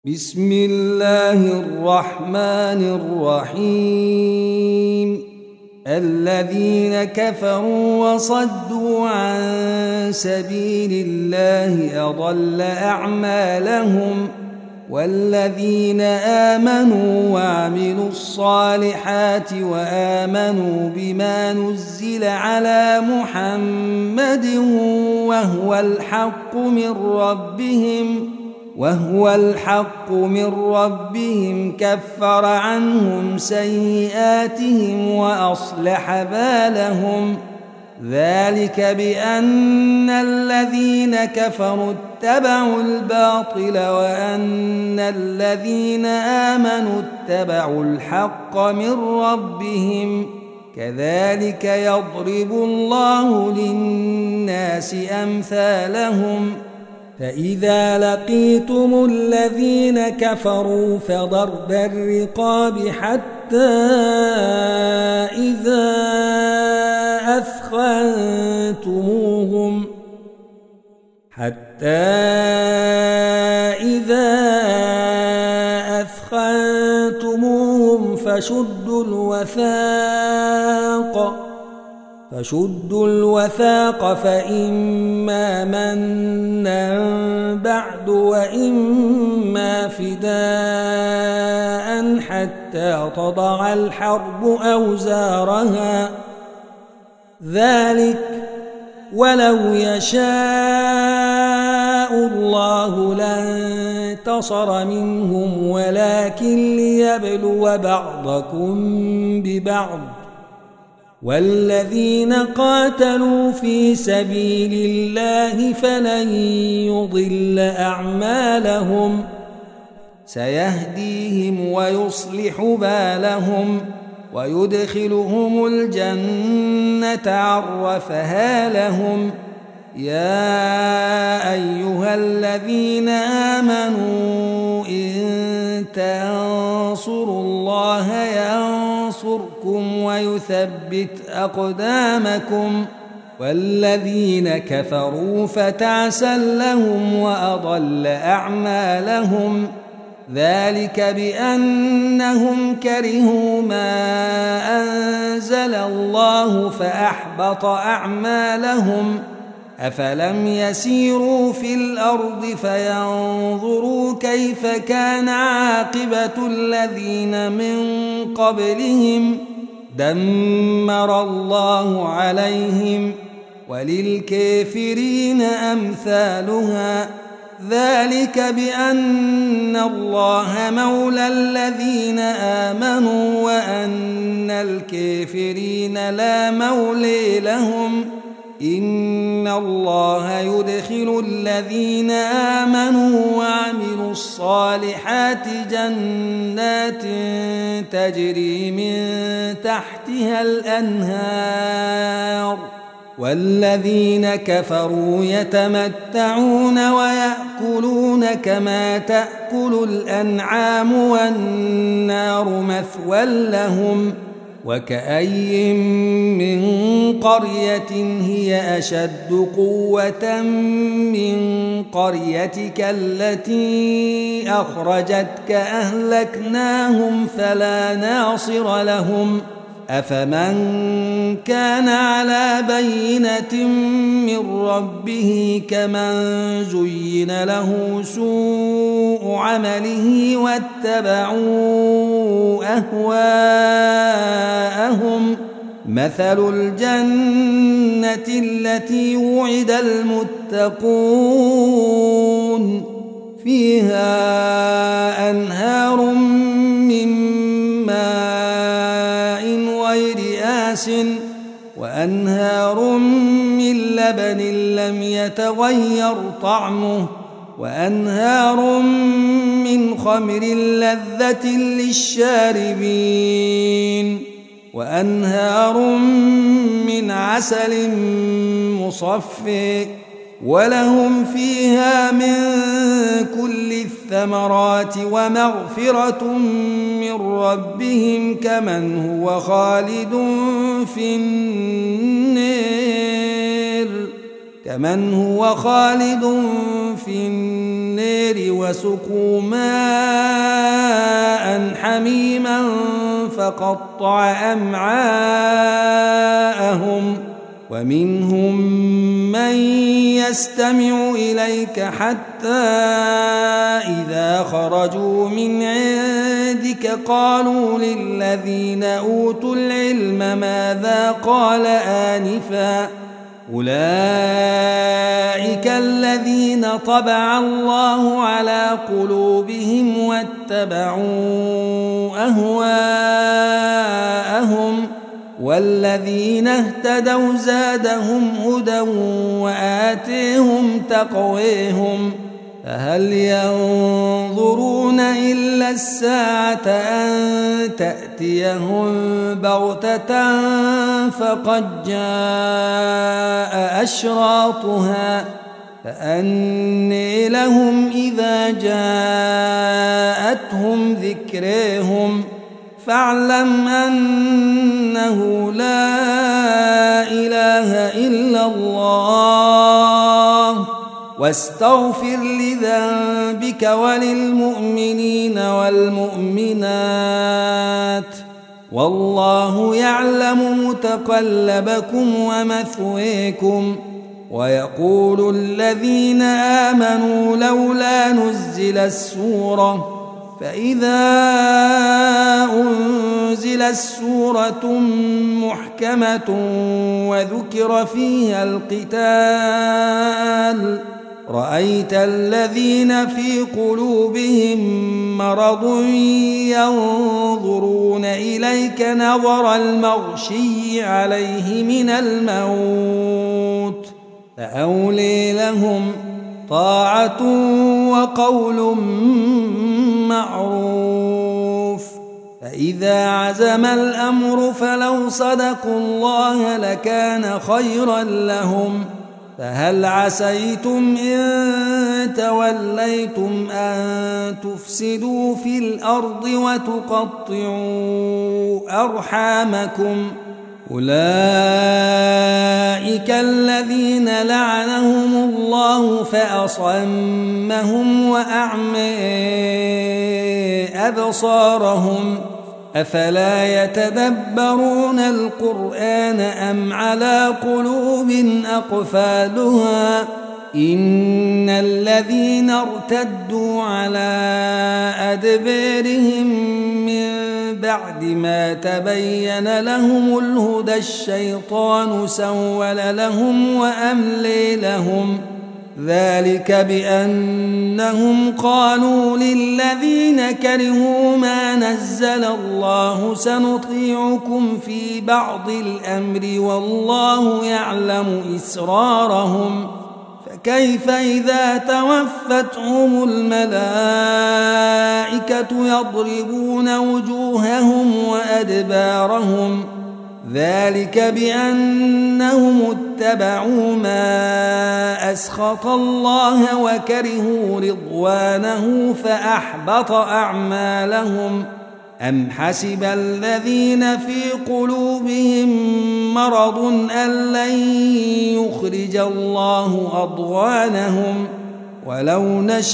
بسم الله الرحمن الرحيم. الذين كفروا وصدوا عن سبيل الله أضل أعمالهم، والذين آمنوا وعملوا الصالحات وآمنوا بما نزل على محمد وهو الحق من ربهم كفر عنهم سيئاتهم وأصلح بالهم. ذلك بأن الذين كفروا اتبعوا الباطل وأن الذين آمنوا اتبعوا الحق من ربهم. كذلك يضرب الله للناس أمثالهم. فإذا لقيتم الذين كفروا فضرب الرقاب حتى إذا أثخنتموهم فشدوا الوثاق فإما منا بعد وإما فداء حتى تضع الحرب أوزارها. ذلك ولو يشاء الله لانتصر منهم ولكن ليبلو بعضكم ببعض. والذين قاتلوا في سبيل الله فلن يضل أعمالهم، سيهديهم ويصلح بالهم ويدخلهم الجنة عرفها لهم. يا أيها الذين آمنوا إن تنصروا الله ينصركم ويثبت أقدامكم. والذين كفروا فتعسا لهم وأضل أعمالهم. ذلك بأنهم كرهوا ما أنزل الله فأحبط أعمالهم. أفلم يسيروا في الأرض فينظروا كيف كان عاقبة الذين من قبلهم. دمر الله عليهم وللكافرين أمثالها. ذلك بأن الله مولى الذين آمنوا وأن الكافرين لا مولى لهم. إن الله يدخل الذين آمنوا وعملوا الصالحات جنات تجري من تحتها الأنهار. والذين كفروا يتمتعون ويأكلون كما تأكل الأنعام والنار مثوى لهم. وكأي من قرية هي أشد قوة من قريتك التي أخرجتك أهلكناهم فلا ناصر لهم. أفمن كان على بينة من ربه كمن زين له سوء عمله واتبعوا أهواءهم. مثل الجنة التي وعد المتقون فيها أنهار من ماء غير آسٍ وأنهار من لبن لم يتغير طعمه وأنهار من خمر لذة للشاربين وأنهار من عسل مصفى ولهم فيها من كل الثمرات ومغفرة من ربهم كمن هو خالد في النار. كمن هو خالد في النار وسقوا ماء حميما فقطع أمعاءهم ومنهم من يستمع إليك حتى إذا خرجوا من عندك قالوا للذين أوتوا العلم ماذا قال آنفا أولئك الذين طبع الله على قلوبهم واتبعوا أهواءهم والذين اهتدوا زادهم هدى وآتيهم تقويهم فهل ينظرون إلا الساعة أن تأتيهم بغتة فقد جاء أشراطها فأني لهم إذا جاءتهم ذكرهم فاعلم أنه لا إله إلا الله واستغفر لذنبك وللمؤمنين والمؤمنات والله يعلم متقلبكم ومثويكم ويقول الذين آمنوا لولا نزل السورة فإذا أنزلت سورة محكمة وذكر فيها القتال رأيت الذين في قلوبهم مرض ينظرون إليك نظر المغشي عليه من الموت فأولي لهم طاعة وقول معروف فإذا عزم الأمر فلو صدقوا الله لكان خيرا لهم فهل عسيتم إن توليتم أن تفسدوا في الأرض وتقطعوا أرحامكم أولئك الذين لعنهم الله فأصمهم وأعمى أبصارهم أفلا يتدبرون القرآن أم على قلوب أقفالها إن الذين ارتدوا على أدبارهم من بعد ما تبين لهم الهدى الشيطان سول لهم وأملي لهم ذلك بأنهم قالوا للذين كرهوا ما نزل الله سنطيعكم في بعض الأمر والله يعلم إسرارهم فكيف إذا توفتهم الملائكة يضربون وجوههم وأدبارهم ذلك بأنهم اتبعوا ما أسخط الله وكرهوا رضوانه فأحبط أعمالهم أم حسب الذين في قلوبهم مرض أن لن يخرج الله أضغانهم ولو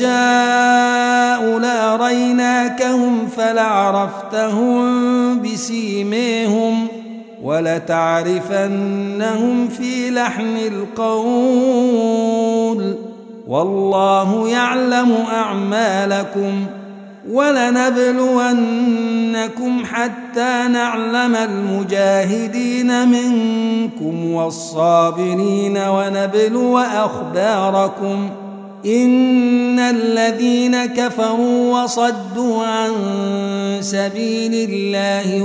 نشاء لأريناكهم فلعرفتهم بسيميهم ولتعرفنهم في لحن القول والله يعلم أعمالكم ولنبلونكم حتى نعلم المجاهدين منكم والصابرين ونبلو أخباركم إن الذين كفروا وصدوا عن سبيل الله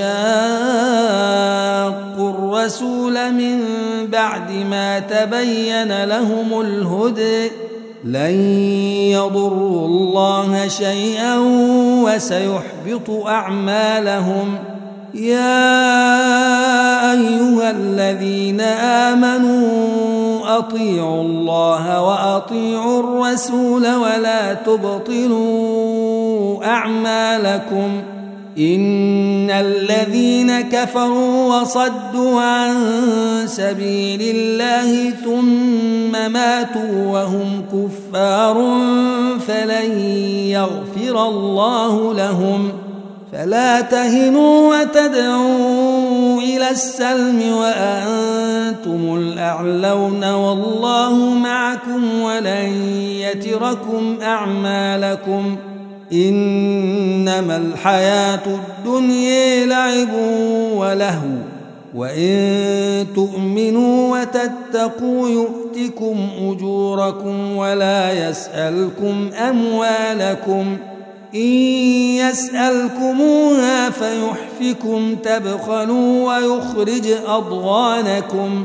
وشاقوا الرسول من بعد ما تبين لهم الهدى لن يضروا الله شيئا وسيحبط أعمالهم يا أيها الذين آمنوا أطيعوا الله وأطيعوا الرسول ولا تبطلوا أعمالكم إن الذين كفروا وصدوا عن سبيل الله ثم ماتوا وهم كفار فلن يغفر الله لهم فلا تهنوا وتدعوا إلى السلم وأنتم الأعلون والله معكم ولن يتركم أعمالكم إنما الحياة الدنيا لعب ولهو وإن تؤمنوا وتتقوا يؤتكم أجوركم ولا يسألكم أموالكم إن يسألكموها فيحفكم تبخلوا ويخرج أضغانكم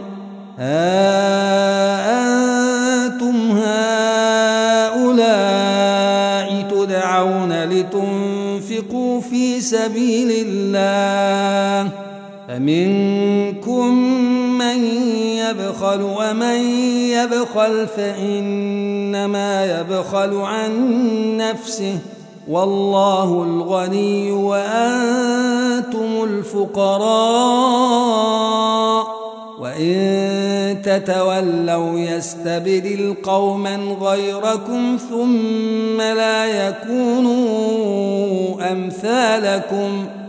أنتم هؤلاء تدعون لتنفقوا في سبيل الله فمنكم من يبخل ومن يبخل فإنما يبخل عن نفسه والله الغني وأنتم الفقراء وإن تتولوا يستبدل قوما غيركم ثم لا يكونوا أمثالكم